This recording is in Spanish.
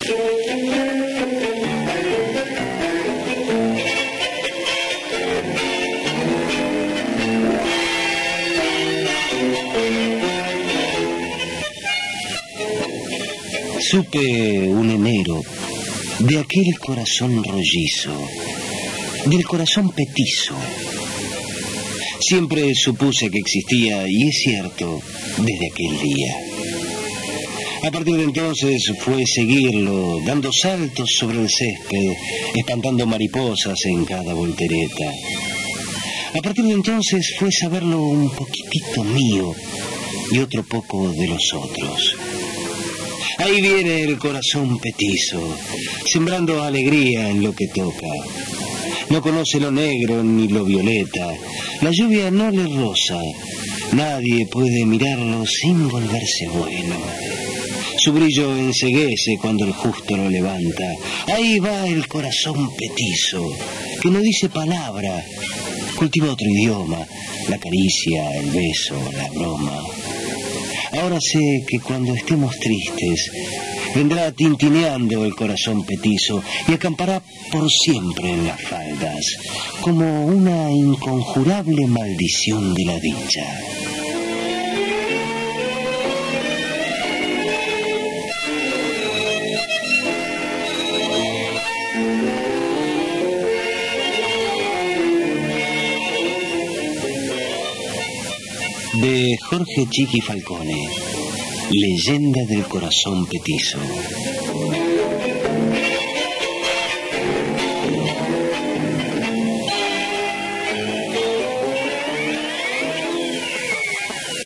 Supe un enero de aquel corazón rollizo, del corazón petizo. Siempre supuse que existía, y es cierto, desde aquel día. A partir de entonces fue seguirlo, dando saltos sobre el césped, espantando mariposas en cada voltereta. A partir de entonces fue saberlo un poquitito mío y otro poco de los otros. Ahí viene el corazón petizo, sembrando alegría en lo que toca. No conoce lo negro ni lo violeta, la lluvia no le roza, nadie puede mirarlo sin volverse bueno. Su brillo enceguece cuando el justo lo levanta. Ahí va el corazón petizo, que no dice palabra, cultiva otro idioma, la caricia, el beso, la broma. Ahora sé que cuando estemos tristes, vendrá tintineando el corazón petizo y acampará por siempre en las faldas, como una inconjurable maldición de la dicha. De Jorge Chiqui Falcone, Leyenda del corazón petizo.